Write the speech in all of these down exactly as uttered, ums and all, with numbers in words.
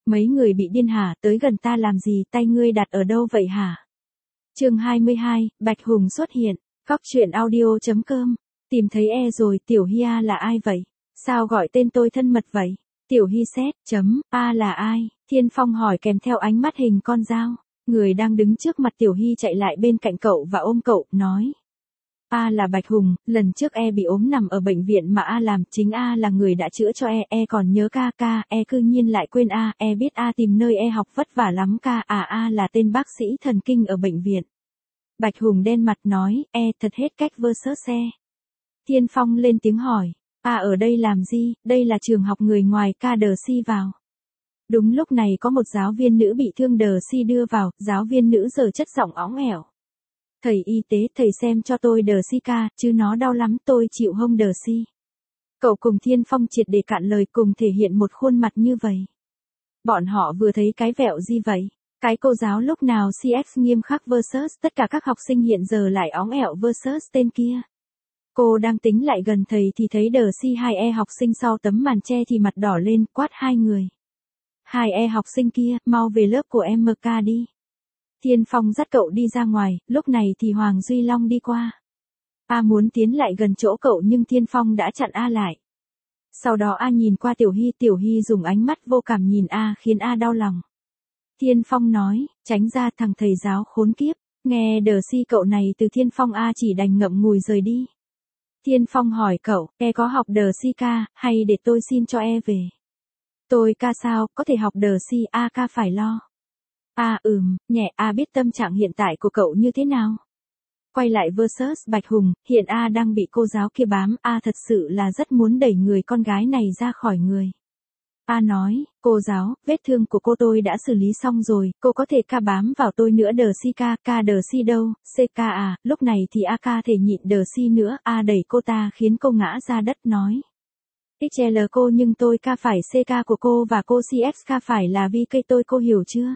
Mấy người bị điên hả, tới gần ta làm gì, tay ngươi đặt ở đâu vậy hả? Chương hai mươi hai, Bạch Hùng xuất hiện, Cóc truyện audio chấm com. Tìm thấy e rồi, Tiểu Hy A là ai vậy? Sao gọi tên tôi thân mật vậy? Tiểu Hy xét, chấm, A là ai? Thiên Phong hỏi kèm theo ánh mắt hình con dao. Người đang đứng trước mặt Tiểu Hy chạy lại bên cạnh cậu và ôm cậu, nói. A là Bạch Hùng, lần trước E bị ốm nằm ở bệnh viện mà A làm, chính A là người đã chữa cho E, E còn nhớ ca ca, E cư nhiên lại quên A, E biết A tìm nơi E học vất vả lắm ca, à A là tên bác sĩ thần kinh ở bệnh viện. Bạch Hùng đen mặt nói, E thật hết cách versus E. Thiên Phong lên tiếng hỏi, A ở đây làm gì, đây là trường học người ngoài, ca đờ si vào. Đúng lúc này có một giáo viên nữ bị thương đờ si đưa vào, giáo viên nữ giờ chất giọng óng ẻo. Thầy y tế, thầy xem cho tôi đờ si ca, chứ nó đau lắm, tôi chịu hông đờ si. Cậu cùng Thiên Phong triệt để cạn lời cùng thể hiện một khuôn mặt như vậy. Bọn họ vừa thấy cái vẹo gì vậy? Cái cô giáo lúc nào xê ép nghiêm khắc versus tất cả các học sinh hiện giờ lại óng ẻo versus tên kia. Cô đang tính lại gần thầy thì thấy đờ si hai e học sinh sau tấm màn che thì mặt đỏ lên, quát hai người. Hai e học sinh kia, mau về lớp của em ca đi. Thiên Phong dắt cậu đi ra ngoài, lúc này thì Hoàng Duy Long đi qua. A muốn tiến lại gần chỗ cậu nhưng Thiên Phong đã chặn A lại. Sau đó A nhìn qua Tiểu Hy, Tiểu Hy dùng ánh mắt vô cảm nhìn A khiến A đau lòng. Thiên Phong nói, tránh ra thằng thầy giáo khốn kiếp, nghe đờ si cậu này từ Thiên Phong A chỉ đành ngậm ngùi rời đi. Thiên Phong hỏi cậu, E có học đờ si ca, hay để tôi xin cho E về? Tôi ca sao, có thể học đờ si, A ca phải lo. A ừm, nhẹ, A biết tâm trạng hiện tại của cậu như thế nào? Quay lại versus Bạch Hùng, hiện A đang bị cô giáo kia bám, A thật sự là rất muốn đẩy người con gái này ra khỏi người. A nói, cô giáo, vết thương của cô tôi đã xử lý xong rồi, cô có thể ca bám vào tôi nữa đờ si ca, ca đờ si đâu, C ca à, lúc này thì A ca thể nhịn đờ si nữa, A đẩy cô ta khiến cô ngã ra đất nói. ích lờ cô nhưng tôi ca phải C ca của cô và cô xê ép ca phải là vì cây tôi cô hiểu chưa?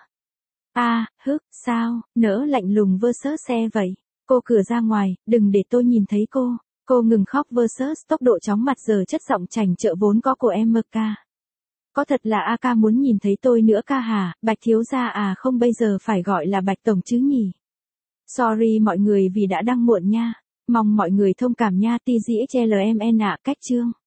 A, hức, sao, nỡ lạnh lùng versus xe vậy? Cô cửa ra ngoài, đừng để tôi nhìn thấy cô. Cô ngừng khóc versus tốc độ chóng mặt giờ chất giọng chảnh chợ vốn có của em ca. Có thật là A ca muốn nhìn thấy tôi nữa ca hả, Bạch thiếu gia à không bây giờ phải gọi là Bạch tổng chứ nhỉ? Sorry mọi người vì đã đăng muộn nha. Mong mọi người thông cảm nha, tê giê ích lờ em en ạ, cách chương.